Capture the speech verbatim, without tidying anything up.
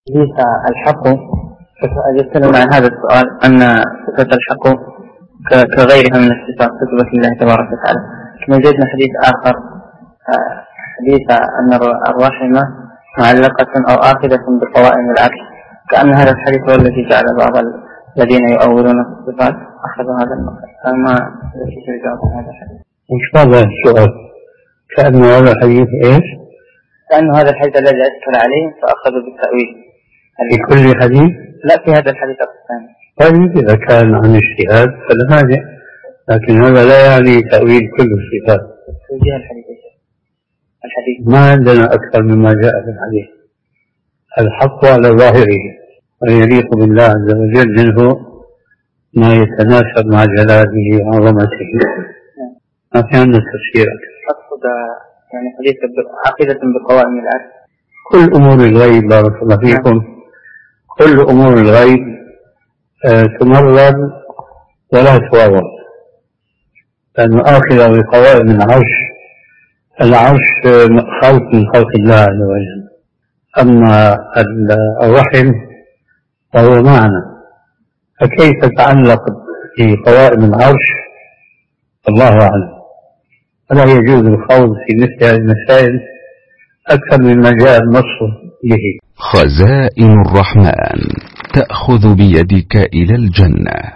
ليس الحق. أجبت عن هذا السؤال أن صفة الحق كغيرها من الصفات تثبت لله تبارك وتعالى. كما وجدنا حديث آخر، حديث أن الرحمة معلقة أو آخذة بقوائم العرش، كأن هذا الحديث هو الذي جعل بعض الذين يؤولون الصفات أخذوا هذا المقال. فما الذي يجاوب عن هذا الحديث؟ إيش هذا السؤال؟ كأن هذا الحديث إيش؟ كأن هذا الحديث الذي أشكل عليه فأخذوا بالتأويل. في كل حديث؟ لا، في هذا الحديث الثاني. طيب إذا كان عن اجتهاد فلا مانع، لكن هذا لا يعني تأويل كل الصفات. توجيه الحديث الحديث ما عندنا أكثر مما جاء في الحديث. الحق على ظاهره ويليق بالله عز وجل منه ما يتناسب مع جلاله وعظمته. ما في عندنا تفسير. أقصد يعني حديث عقيدة بقوائم العرش. كل أمور الغيب بارك الله فيكم، كل أمور الغيب آه تمرر ولا توضح، لأنه آخذ بقوائم العرش. العرش خلق من خلق الله عز وجل، أما الرحم فهو معنى، فكيف تعلق بقوائم العرش الله أعلم. فلا يجوز الخوض في مثل هذه المسائل أكثر مما جاء النص به. خزائن الرحمن تأخذ بيدك إلى الجنة.